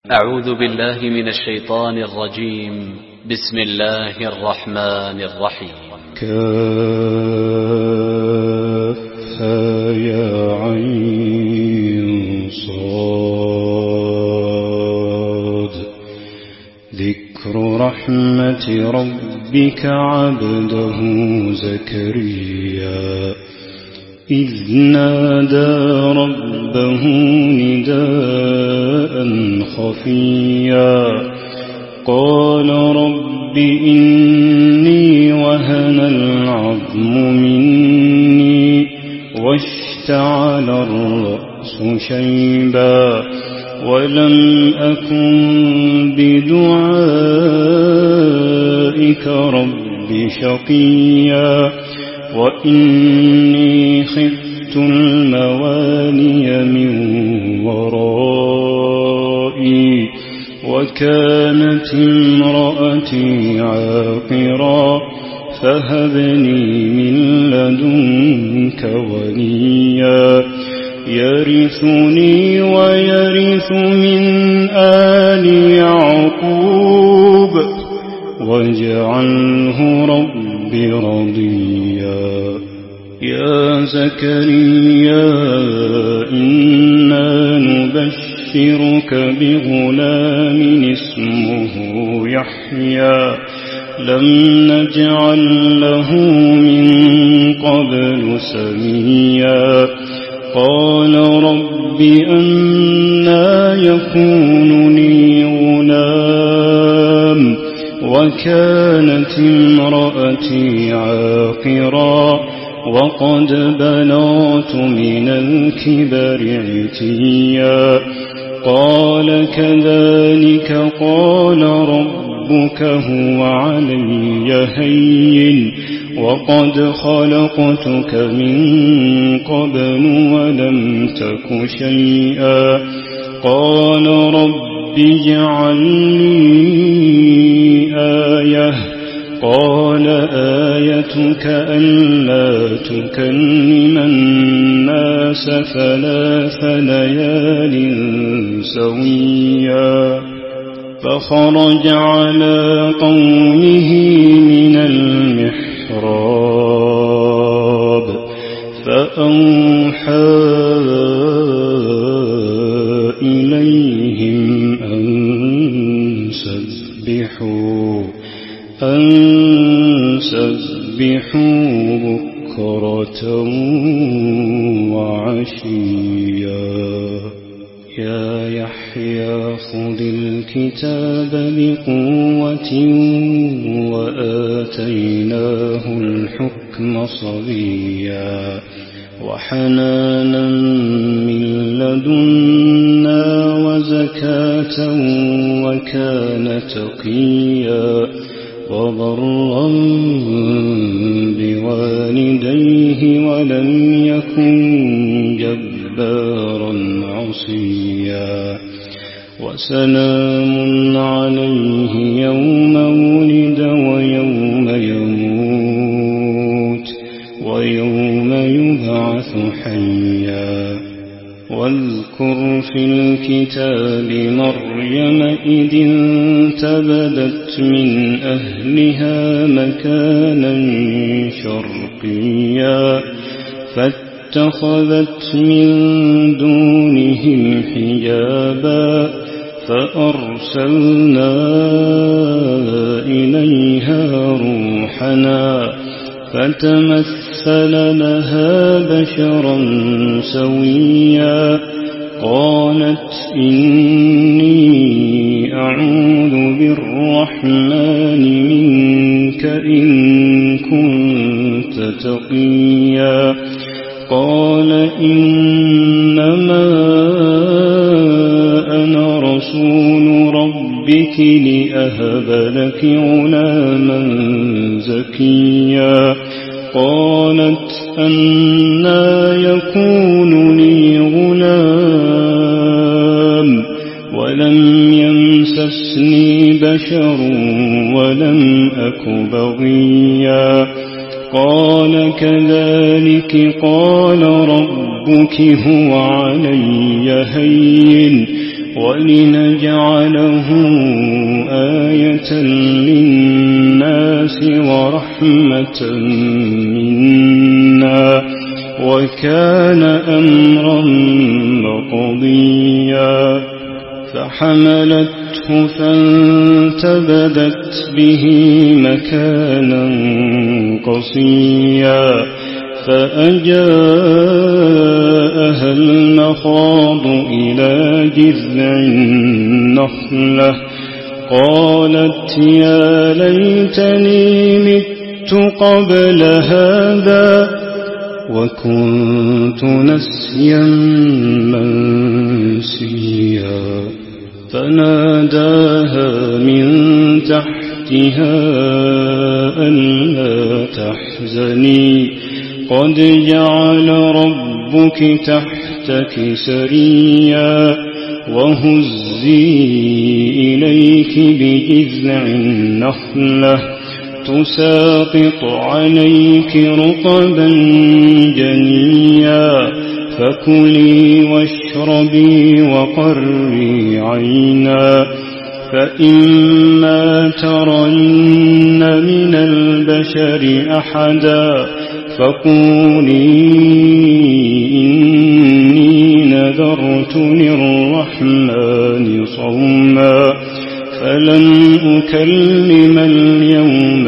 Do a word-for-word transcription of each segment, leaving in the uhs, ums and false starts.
أعوذ بالله من الشيطان الرجيم. بسم الله الرحمن الرحيم. كافها يا عين صاد ذكر رحمة ربك عبده زكريا إذ نادى ربه نداء خفيا قال رب إني وهن العظم مني واشتعل الرأس شيبا ولم أكن بدعائك رب شقيا وإني خفت الموالي من ورائي وكانت امرأتي عاقرا فهب لي من لدنك وليا يرثني ويرث من آل يعقوب واجعله رب رضيا يا زكريا إنا نبشرك بغلام اسمه يحيى لم نجعل له من قبل سميا قال رب أنى يكون لي غلام وكانت امرأتي عاقرا وقد بلغت من الكبر عتيا قال كذلك قال ربك هو علي هين وقد خلقتك من قبل ولم تك شيئا قال رب اجعل لي آية قال آيتك ألا تكلم الناس ثلاث ليال سويا فخرج على قومه من المحراب فأوحى إليهم أن سبحوا أن سبحوا بكرة وعشيا يا يحيى خذ الكتاب بقوة وآتيناه الحكم صبيا وحنانا من لدنا وزكاة وكان تقيا وبرا بوالديه ولم يكن جبارا عصيا وسلام عليه يوم ولد ويوم يموت ويوم يبعث حيا واذكر في الكتاب مريم إذ انتبذت من أهلها مكانا شرقيا فاتخذت من دونهم حجابا فأرسلنا إليها روحنا فتمثل لها بشرا سويا قالت إني أعوذ بالرحمن منك إن كنت تقيا قال إنما أنا رسول ربك لأهب لك غلاما زكيا قالت أنى يكون لي غلام ولم يمسسني بشر ولم أك بغيا قال كذلك قال ربك هو علي هين ولنجعله آية للناس ورحمة منا وكان أمرا مقضيا فحملته فانتبذت به مكانا قصيا فأجاءها المخاض إلى جذع النخلة قالت يا ليتني مت قبل هذا وكنت نسيا منسيا فناداها من تحتها ألا تحزني قد جعل ربك تحتك سريا وهزي إليك بجذع النخلة تساقط عليك رطبا جنيا فكلي واشربي وقري عينا فإما ترين من البشر أحدا فقولي إني نذرت للرحمن صوما فلن أكلم اليوم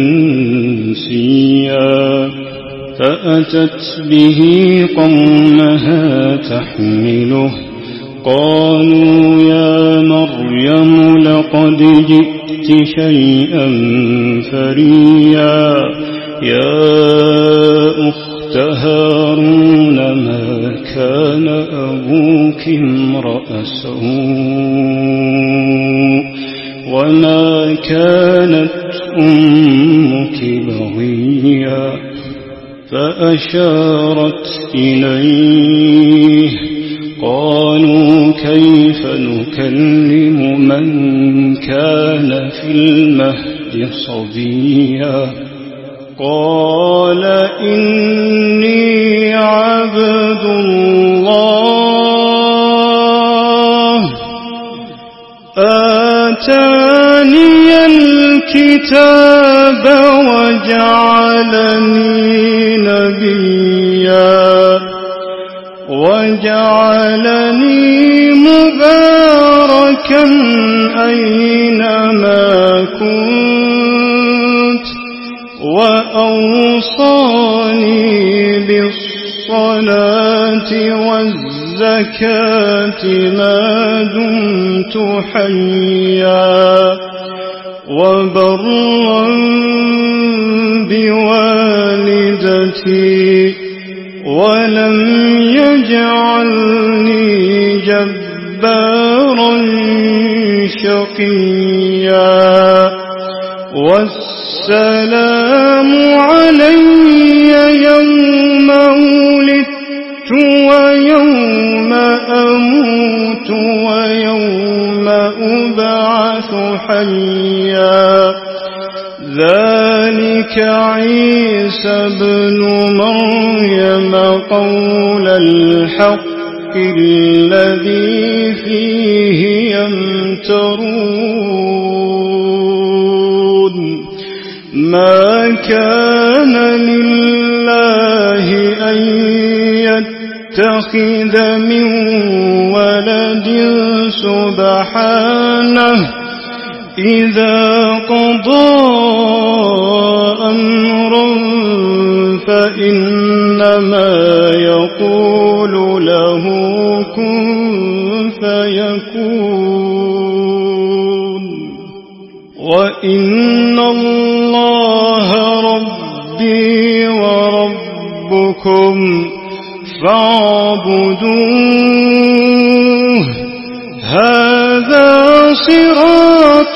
إنسيا فأتت به قومها تحمله قالوا يا مريم لقد جئت شيئا فريا يا أخت هارون ما كان أبوك امرأ سوء وما كانت أمك بغيا فأشارت إليه قالوا كيف نكلم من كان في المهد صبيا قال إني عبد الله آتاني الكتاب وجعلني نبيا وجعلني مباركا أينما كنت وأوصاني بالصلاة والزكاة ما دمت حيا وبرا بوالدتي ولم يجعلني جبارا شقيا والسلام علي يوم ولدت ويوم أموت ويوم أبعث حيا ذلك عيسى ابن مريم قول الحق الذي فيه يمترون ما كان لله أن يتخذ من ولد سبحانه إذا قضى أمرا فإنما يقول له كن فيكون وإن الله ربي وربكم فاعبدوه هذا صراط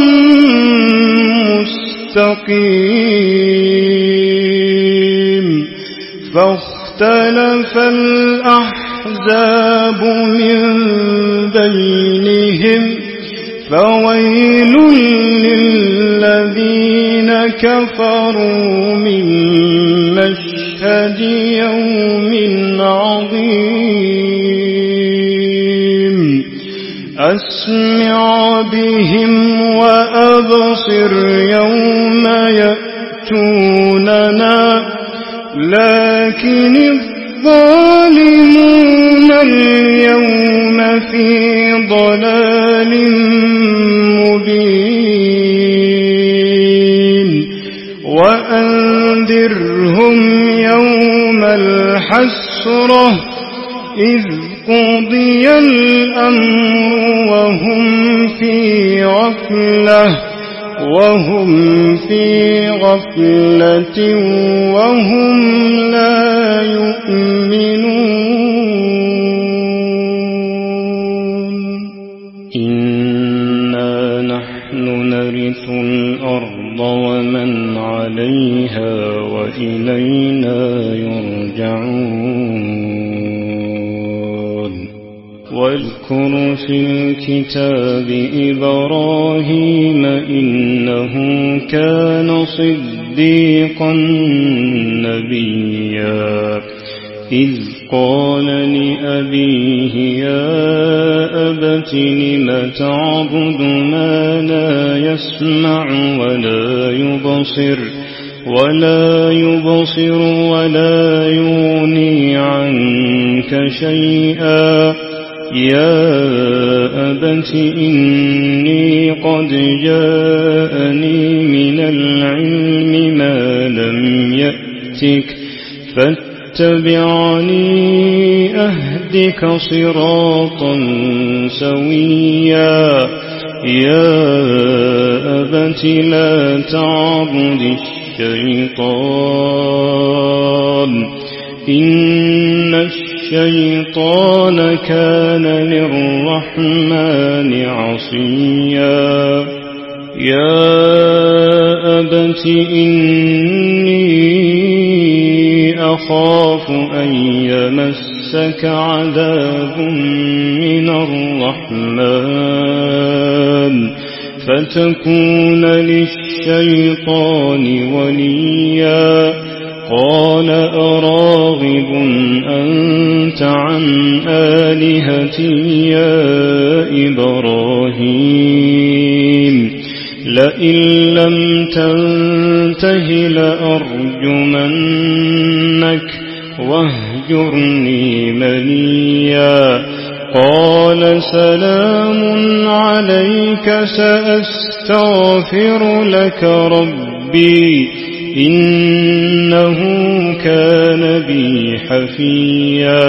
مستقيم فاختلف الأحزاب من بينهم فويل للذين كفروا من مشهد يوم عظيم أسمع بهم وأبصر يوم يأتوننا لكن الظالمون اليوم في ضلال مبين وأنذرهم يوم الحسرة إذ قضي الأمر وهم في غفلة وهم في غفلة وهم لا يؤمنون إنا نحن نرث الأرض ومن عليها وإلينا يرجعون واذكر في الكتاب إبراهيم إنه كان صديقا نبيا إذ قال لأبيه يا أبت لم تعبد ما لا يسمع ولا يبصر ولا يبصر ولا يغني عنك شيئا يا أبت إني قد جاءني من العلم ما لم يأتك فاتبعني أهدك صراطا سويا يا أبت لا تعبد الشيطان إن الشيطان كان للرحمن عصيا يا أبت إني أخاف أن يمسك عذاب من الرحمن فتكون للشيطان وليا قال أراغب أنت عن آلهتي يا إبراهيم لئن لم تنته لأرجمنك واهجرني مليا قال سلام عليك سأستغفر لك ربي إنه كان بي حفيا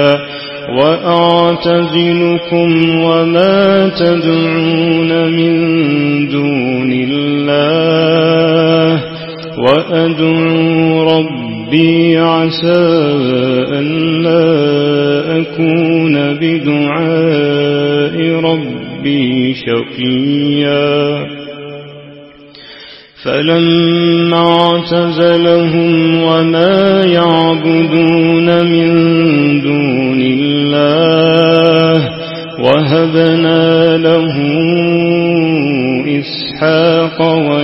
وأعتزلكم وما تدعون من دون الله وأدعو ربي عسى أن لا أكون بدعاء ربي شقيا فلما اعتزلهم وما يعبدون من دون الله وهبنا له إسحاق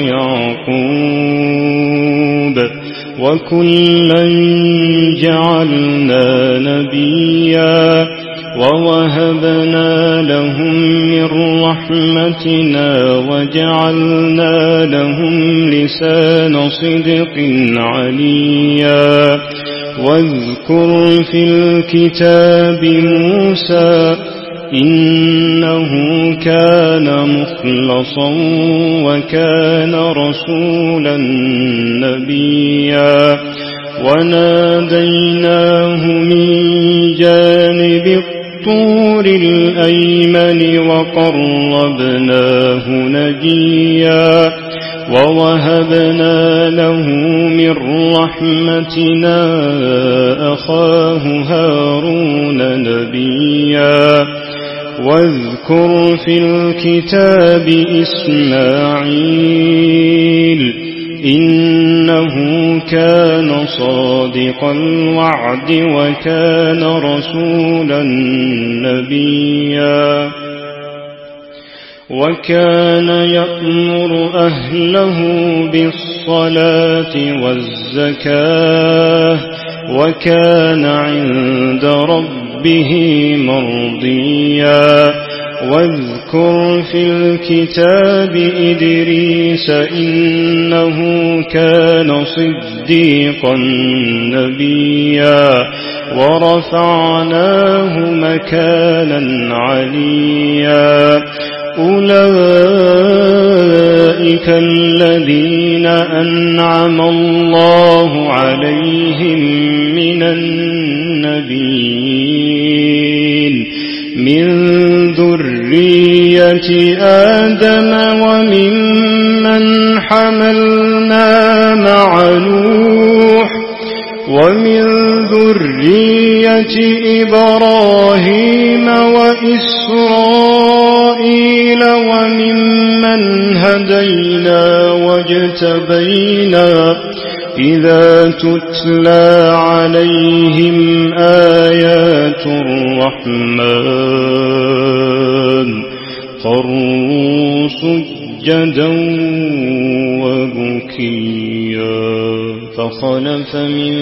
ويعقوب وكلا جعلنا نبيا ووهبنا لهم من رحمتنا وجعلنا لهم لسان صدق عليا واذكر في الكتاب موسى إنه كان مخلصا وكان رسولا نبيا وناديناه من جانب الطور الأيمن وقربناه نجيا ووهبنا له من رحمتنا أخاه هارون نبيا واذكر في الكتاب إسماعيل إنه كان صادق الوعد وكان رسولا نبيا وكان يأمر أهله بالصلاة والزكاة وكان عند ربه مرضيا واذكر في الكتاب إدريس إنه كان صديقا نبيا ورفعناه مكانا عليا أولئك الذين أنعم الله عليهم من النبيين من ذرية آدم وممن حملنا مع نوح ومن ذرية إبراهيم وإسرائيل وممن هدينا واجتبينا إذا تتلى عليهم آيات الرحمن خروا سجدا وبكيا فخلف من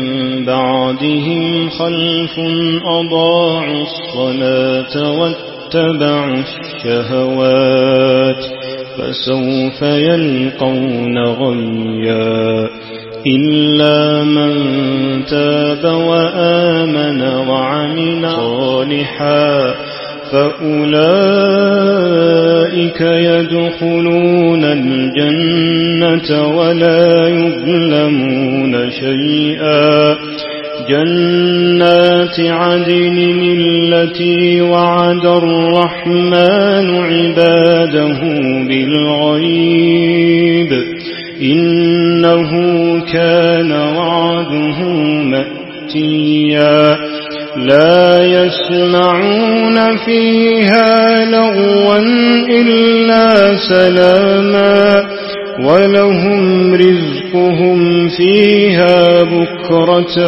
بعدهم خلف أضاعوا الصلاة واتبعوا الشهوات فسوف يلقون غيا إلا من تاب وآمن وعمل صالحا فأولئك يدخلون الجنة ولا يظلمون شيئا جنات عدن التي وعد الرحمن عباده بالغيب إنه كان وعده مأتيا لا يسمعون فيها لغوا إلا سلاما ولهم رزقهم فيها بكرة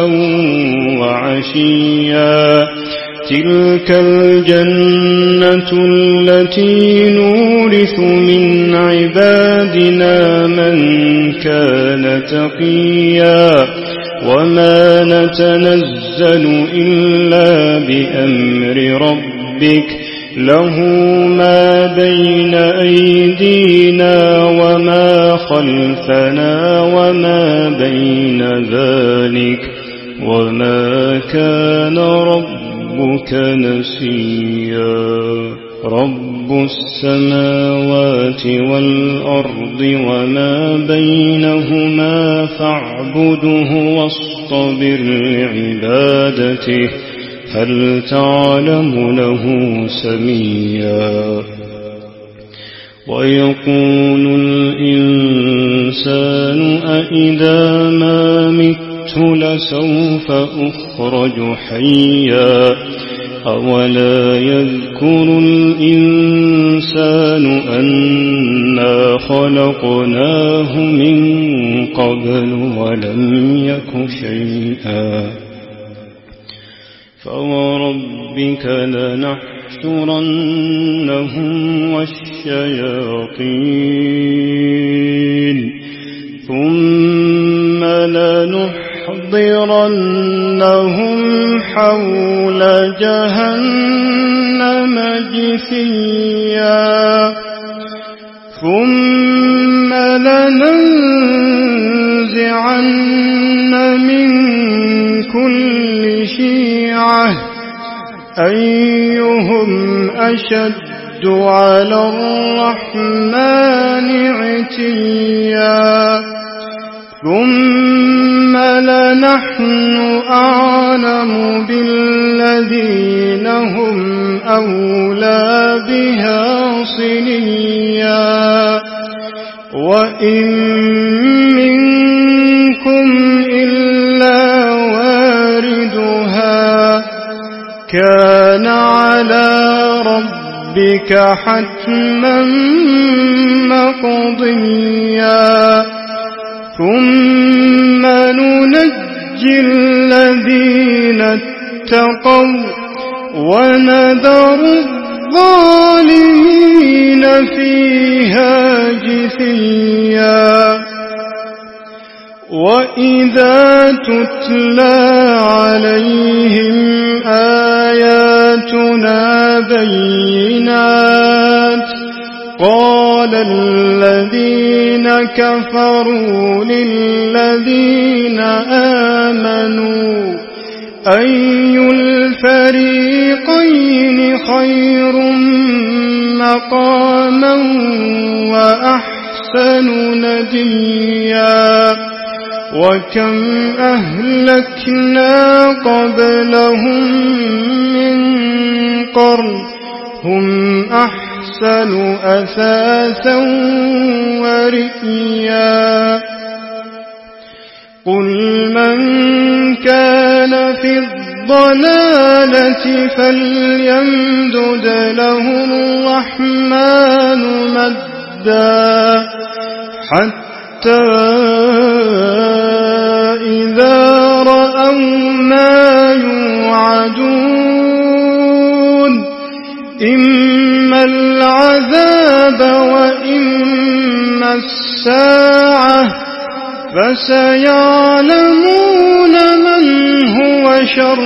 وعشيا تلك الجنة التي نورث من عبادنا من كان تقيا وما نتنزل إلا بأمر ربك له ما بين أيدينا وما خلفنا وما بين ذلك وما كان ربك نسيا رب السماوات والأرض وما بينهما فاعبده واصطبر لعبادته هل تعلم له سميا ويقول الإنسان أإذا ما مت لسوف أخرج حيا أولا يذكر الإنسان أنا خلقناه من قبل ولم يك شيئا فوربك لنحشرنهم والشياطين ثم لنحضرنهم حول جهنم جثيا ثم لننزعن من كل شيعة أيهم أشد على الرحمن عتيا ثم لنحن أعلم بالذين هم أولى بها صليا وإن منكم إلا واردها كان على ربك حتما مقضيا ثم ننجي الذين اتقوا ونذر الظالمين فيها جثيا وإذا تتلى عليهم آياتنا بينات قال الذين كفروا للذين آمنوا أي الفريقين خير مقاما وأحسن نديا وكم أهلكنا قبلهم من قرن هم أحسن أثاثا ورئيا قل من كان في الضلالة فليمدد له الرحمن مدا حتى إذا رأوا ما يوعدون إما العذاب وإما الساعة فسيعلمون من هو شر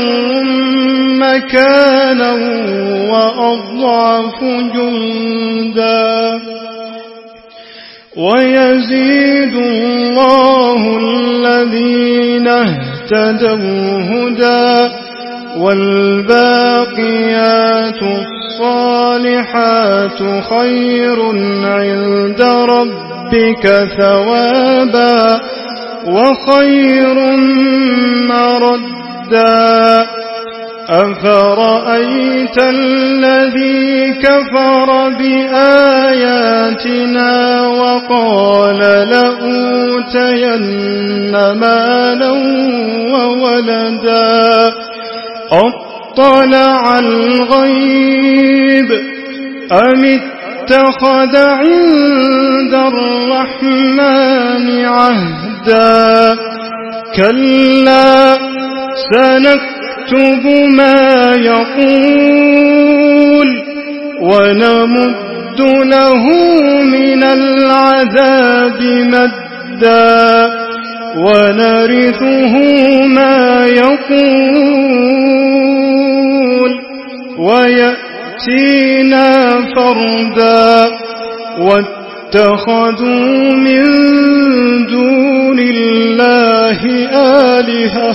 مكانا وأضعف جندا ويزيد الله الذين اهتدوا هدى والباقيات الصالحات خير عند ربك ثوابا وخير مردا أفرأيت الذي كفر بآياتنا وقال لأوتين مالا وولدا أطلع الغيب أم اتخذ عند الرحمن عهدا كلا سنكتب ما يقول ونمد له من العذاب مدا ونرثه ما يقول ويأتينا فردا واتخذوا من دون الله آلهة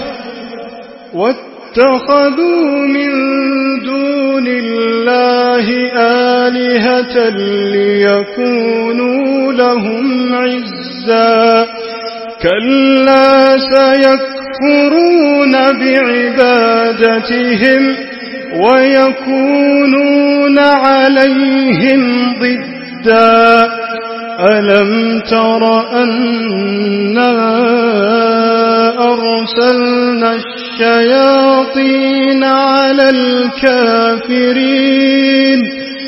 واتخذوا من دون الله آلهة ليكونوا لهم عزا كلا سيكفرون بعبادتهم ويكونون عليهم ضدا ألم تر أنا أرسلنا الشياطين على الكافرين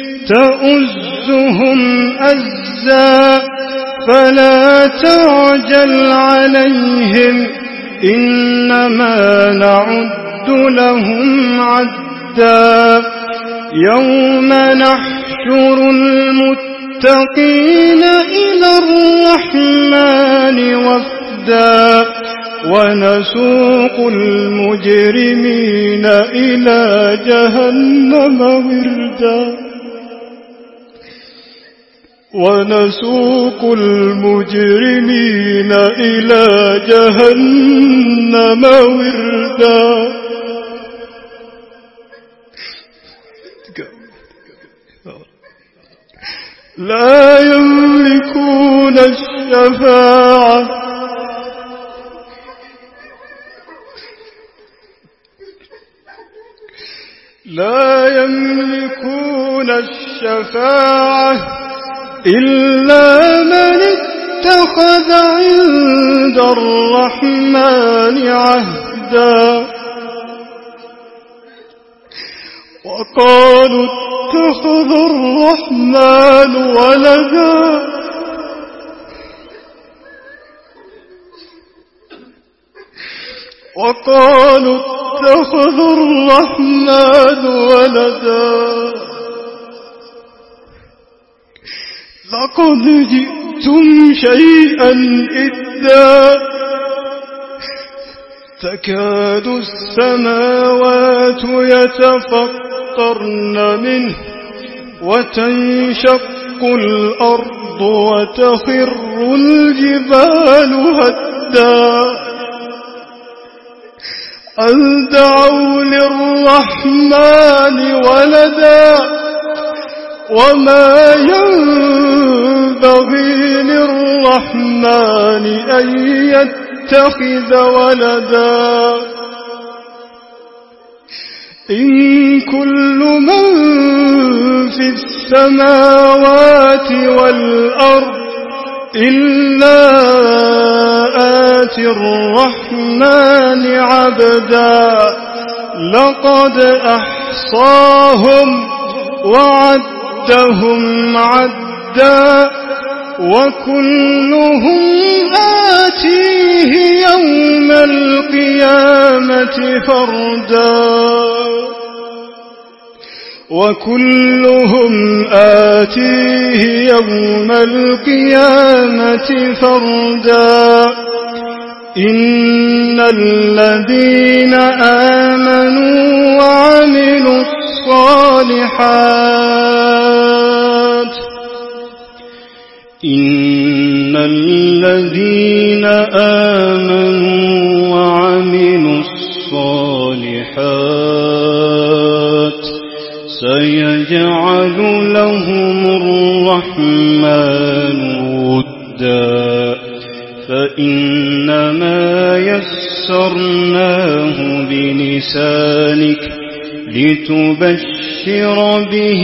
تؤزهم أزا فلا تعجل عليهم إنما نعد لهم عدا يوم نحشر المتقين إلى الرحمن وفدا ونسوق المجرمين إلى جهنم وردا ونسوق المجرمين إلى جهنم وردا لا يملكون الشفاعة لا يملكون الشفاعة إلا من اتخذ عند الرحمن عهدا وقالوا اتخذ الرحمن ولدا وقالوا اتخذ الرحمن ولدا لقد جئتم شيئا إدا تكاد السماوات يتفطرن منه وتنشق الأرض وتخر الجبال هدا أن دعوا للرحمن ولدا وما ينبغي للرحمن أن يتخذ ولدا إن كل من في السماوات والأرض إلا آتي الرحمن عبدا لقد أحصاهم وعدهم عدا وكلهم آتيه يوم القيامة فردا وكلهم آتيه يوم القيامة فردا إن الذين آمنوا وعملوا الصالحات إن الذين آمنوا وعملوا الصالحات سيجعل لهم الرحمن ودا فإنما يسرناه بلسانك لتبشر به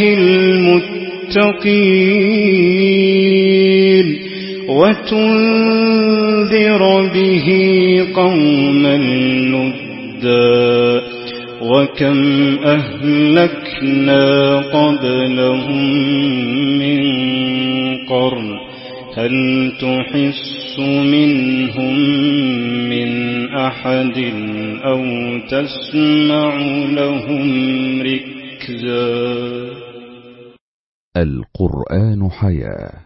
المتقين وتنذر به قوما لدا وكم أهلكنا قبلهم من قرن هل تحس منهم من أحد أو تسمع لهم ركزا. القرآن حياة.